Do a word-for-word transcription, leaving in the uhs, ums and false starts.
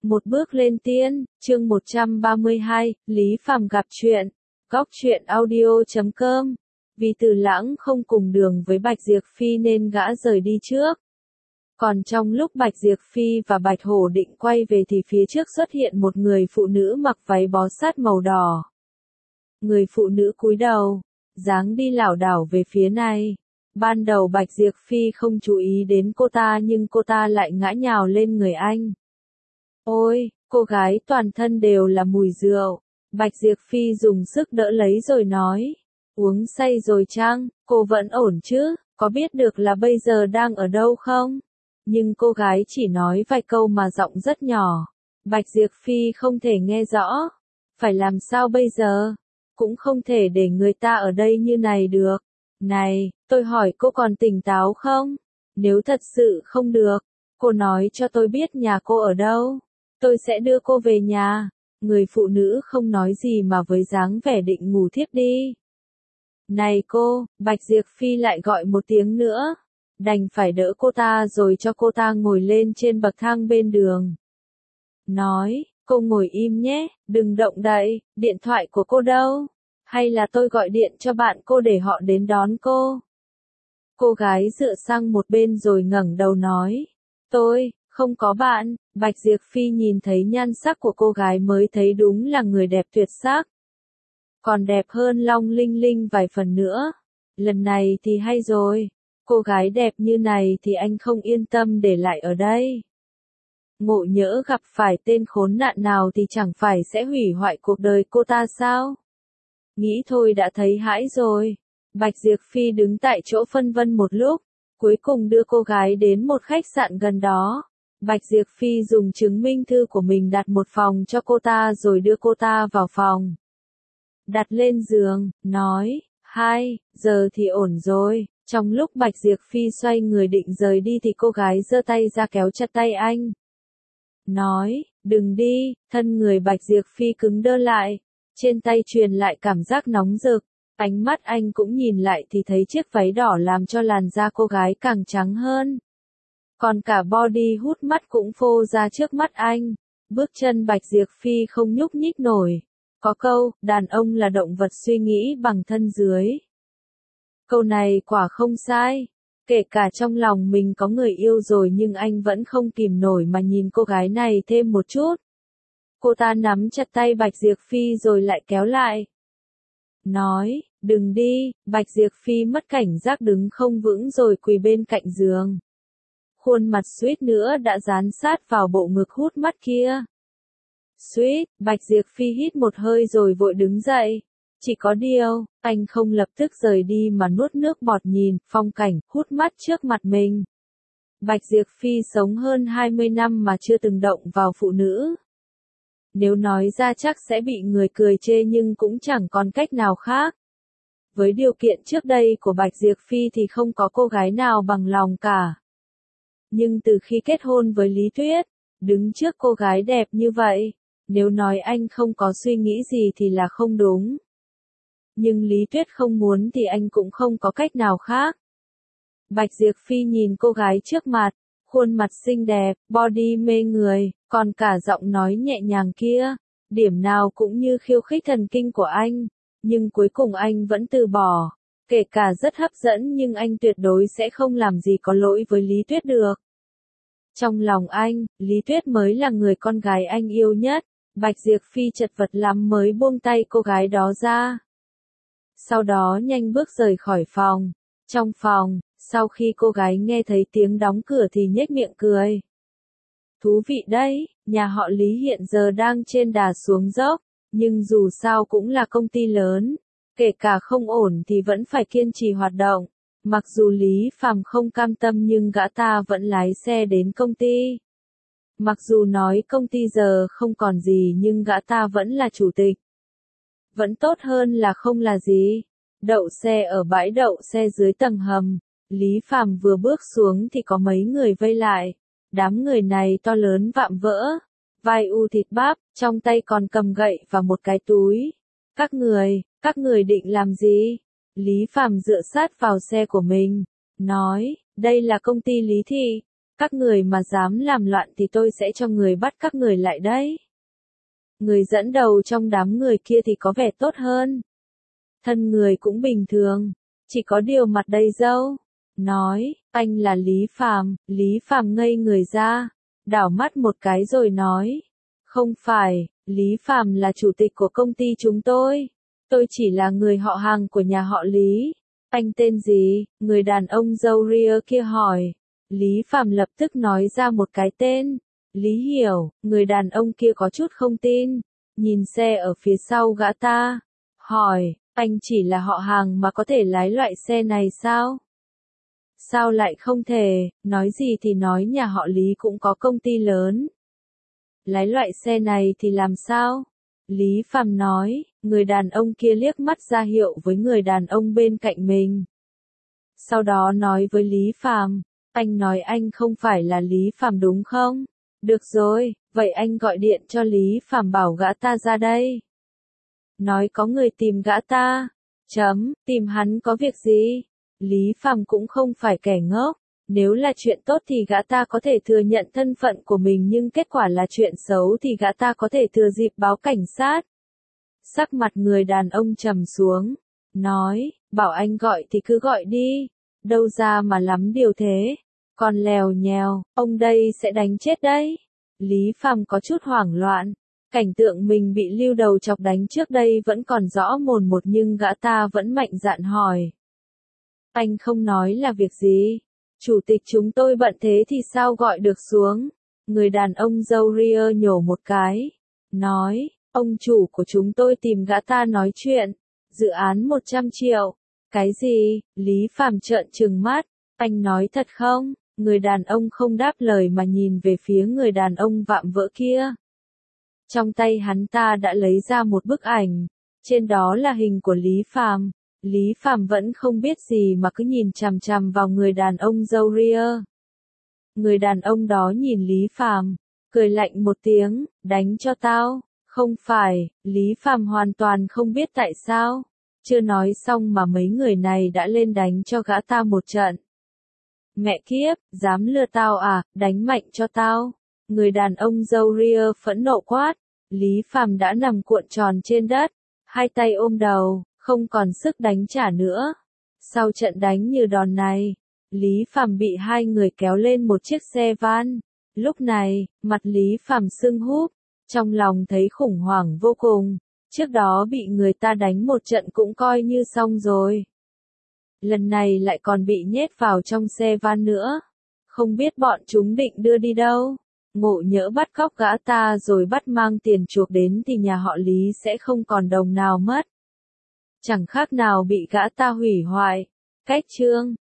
Một bước lên tiên, chương một trăm ba mươi hai, Lý Phàm gặp chuyện. Góc truyện audio chấm com. Vì Từ Lãng không cùng đường với Bạch Diệp Phi nên gã rời đi trước. Còn trong lúc Bạch Diệp Phi và Bạch Hổ định quay về thì phía trước xuất hiện một người phụ nữ mặc váy bó sát màu đỏ. Người phụ nữ cúi đầu, dáng đi lảo đảo về phía này. Ban đầu Bạch Diệp Phi không chú ý đến cô ta nhưng cô ta lại ngã nhào lên người anh. Ôi, cô gái toàn thân đều là mùi rượu. Bạch Diệp Phi dùng sức đỡ lấy rồi nói. Uống say rồi chăng, cô vẫn ổn chứ, có biết được là bây giờ đang ở đâu không? Nhưng cô gái chỉ nói vài câu mà giọng rất nhỏ. Bạch Diệp Phi không thể nghe rõ. Phải làm sao bây giờ? Cũng không thể để người ta ở đây như này được. Này, tôi hỏi cô còn tỉnh táo không? Nếu thật sự không được, cô nói cho tôi biết nhà cô ở đâu. Tôi sẽ đưa cô về nhà. Người phụ nữ không nói gì mà với dáng vẻ định ngủ thiếp đi. Này cô, Bạch Diệp Phi lại gọi một tiếng nữa. Đành phải đỡ cô ta rồi cho cô ta ngồi lên trên bậc thang bên đường. Nói, cô ngồi im nhé, đừng động đậy, điện thoại của cô đâu? Hay là tôi gọi điện cho bạn cô để họ đến đón cô? Cô gái dựa sang một bên rồi ngẩng đầu nói. Tôi, không có bạn. Bạch Diệp Phi nhìn thấy nhan sắc của cô gái mới thấy đúng là người đẹp tuyệt sắc. Còn đẹp hơn Long Linh Linh vài phần nữa. Lần này thì hay rồi. Cô gái đẹp như này thì anh không yên tâm để lại ở đây. Ngộ nhỡ gặp phải tên khốn nạn nào thì chẳng phải sẽ hủy hoại cuộc đời cô ta sao? Nghĩ thôi đã thấy hãi rồi. Bạch Diệp Phi đứng tại chỗ phân vân một lúc, cuối cùng đưa cô gái đến một khách sạn gần đó. Bạch Diệp Phi dùng chứng minh thư của mình đặt một phòng cho cô ta rồi đưa cô ta vào phòng. Đặt lên giường, nói, hai, giờ thì ổn rồi. Trong lúc Bạch Diệp Phi xoay người định rời đi thì cô gái giơ tay ra kéo chặt tay anh. Nói, đừng đi, thân người Bạch Diệp Phi cứng đơ lại. Trên tay truyền lại cảm giác nóng rực. Ánh mắt anh cũng nhìn lại thì thấy chiếc váy đỏ làm cho làn da cô gái càng trắng hơn. Còn cả body hút mắt cũng phô ra trước mắt anh. Bước chân Bạch Diệp Phi không nhúc nhích nổi. Có câu, đàn ông là động vật suy nghĩ bằng thân dưới. Câu này quả không sai. Kể cả trong lòng mình có người yêu rồi nhưng anh vẫn không kìm nổi mà nhìn cô gái này thêm một chút. Cô ta nắm chặt tay Bạch Diệp Phi rồi lại kéo lại. Nói, đừng đi. Bạch Diệp Phi mất cảnh giác đứng không vững rồi quỳ bên cạnh giường. Khuôn mặt suýt nữa đã dán sát vào bộ ngực hút mắt kia. Suýt, Bạch Diệp Phi hít một hơi rồi vội đứng dậy. Chỉ có điều, anh không lập tức rời đi mà nuốt nước bọt nhìn phong cảnh hút mắt trước mặt mình. Bạch Diệp Phi sống hơn hai mươi năm mà chưa từng động vào phụ nữ. Nếu nói ra chắc sẽ bị người cười chê nhưng cũng chẳng còn cách nào khác. Với điều kiện trước đây của Bạch Diệp Phi thì không có cô gái nào bằng lòng cả. Nhưng từ khi kết hôn với Lý Tuyết, đứng trước cô gái đẹp như vậy, nếu nói anh không có suy nghĩ gì thì là không đúng. Nhưng Lý Tuyết không muốn thì anh cũng không có cách nào khác. Bạch Diệp Phi nhìn cô gái trước mặt, khuôn mặt xinh đẹp, body mê người, còn cả giọng nói nhẹ nhàng kia, điểm nào cũng như khiêu khích thần kinh của anh, nhưng cuối cùng anh vẫn từ bỏ. Kể cả rất hấp dẫn nhưng anh tuyệt đối sẽ không làm gì có lỗi với Lý Tuyết được. Trong lòng anh, Lý Tuyết mới là người con gái anh yêu nhất. Bạch Diệp Phi chật vật lắm mới buông tay cô gái đó ra. Sau đó nhanh bước rời khỏi phòng. Trong phòng, sau khi cô gái nghe thấy tiếng đóng cửa thì nhếch miệng cười. Thú vị đấy, nhà họ Lý hiện giờ đang trên đà xuống dốc, nhưng dù sao cũng là công ty lớn. Kể cả không ổn thì vẫn phải kiên trì hoạt động. Mặc dù Lý Phàm không cam tâm nhưng gã ta vẫn lái xe đến công ty. Mặc dù nói công ty giờ không còn gì nhưng gã ta vẫn là chủ tịch. Vẫn tốt hơn là không là gì. Đậu xe ở bãi đậu xe dưới tầng hầm. Lý Phàm vừa bước xuống thì có mấy người vây lại. Đám người này to lớn vạm vỡ. Vai u thịt bắp, trong tay còn cầm gậy và một cái túi. Các người, các người định làm gì? Lý Phàm dựa sát vào xe của mình. Nói, đây là công ty Lý Thị. Các người mà dám làm loạn thì tôi sẽ cho người bắt các người lại đấy. Người dẫn đầu trong đám người kia thì có vẻ tốt hơn. Thân người cũng bình thường, chỉ có điều mặt đầy râu. Nói, anh là Lý Phàm. Lý Phàm ngây người ra, đảo mắt một cái rồi nói, không phải, Lý Phàm là chủ tịch của công ty chúng tôi. Tôi chỉ là người họ hàng của nhà họ Lý. Anh tên gì? Người đàn ông râu ria kia hỏi. Lý Phàm lập tức nói ra một cái tên. Lý Hiểu. Người đàn ông kia có chút không tin, nhìn xe ở phía sau gã ta, hỏi, anh chỉ là họ hàng mà có thể lái loại xe này sao? Sao lại không thể, nói gì thì nói nhà họ Lý cũng có công ty lớn. Lái loại xe này thì làm sao? Lý Phàm nói, người đàn ông kia liếc mắt ra hiệu với người đàn ông bên cạnh mình. Sau đó nói với Lý Phàm, anh nói anh không phải là Lý Phàm đúng không? Được rồi, vậy anh gọi điện cho Lý Phàm bảo gã ta ra đây. Nói có người tìm gã ta. Chấm, tìm hắn có việc gì? Lý Phàm cũng không phải kẻ ngốc. Nếu là chuyện tốt thì gã ta có thể thừa nhận thân phận của mình, nhưng kết quả là chuyện xấu thì gã ta có thể thừa dịp báo cảnh sát. Sắc mặt người đàn ông trầm xuống, nói, bảo anh gọi thì cứ gọi đi, đâu ra mà lắm điều thế, còn lèo nhèo, ông đây sẽ đánh chết đấy. Lý Phàm có chút hoảng loạn, cảnh tượng mình bị lưu đầu chọc đánh trước đây vẫn còn rõ mồn một, nhưng gã ta vẫn mạnh dạn hỏi. Anh không nói là việc gì? Chủ tịch chúng tôi bận thế thì sao gọi được xuống? Người đàn ông râu ria nhổ một cái, nói, ông chủ của chúng tôi tìm gã ta nói chuyện, dự án một trăm triệu. Cái gì? Lý Phàm trợn trừng mắt, anh nói thật không? Người đàn ông không đáp lời mà nhìn về phía người đàn ông vạm vỡ kia. Trong tay hắn ta đã lấy ra một bức ảnh, trên đó là hình của Lý Phàm. Lý Phàm vẫn không biết gì mà cứ nhìn chằm chằm vào người đàn ông râu ria. Người đàn ông đó nhìn Lý Phàm, cười lạnh một tiếng, đánh cho tao. Không phải, Lý Phàm hoàn toàn không biết tại sao. Chưa nói xong mà mấy người này đã lên đánh cho gã ta một trận. Mẹ kiếp, dám lừa tao à, đánh mạnh cho tao. Người đàn ông râu ria phẫn nộ quát. Lý Phàm đã nằm cuộn tròn trên đất, hai tay ôm đầu, không còn sức đánh trả nữa. Sau trận đánh như đòn này, Lý Phàm bị hai người kéo lên một chiếc xe van. Lúc này, mặt Lý Phàm sưng húp, trong lòng thấy khủng hoảng vô cùng. Trước đó bị người ta đánh một trận cũng coi như xong rồi. Lần này lại còn bị nhét vào trong xe van nữa. Không biết bọn chúng định đưa đi đâu. Ngộ nhỡ bắt cóc gã ta rồi bắt mang tiền chuộc đến thì nhà họ Lý sẽ không còn đồng nào mất. Chẳng khác nào bị gã ta hủy hoại. Cách chương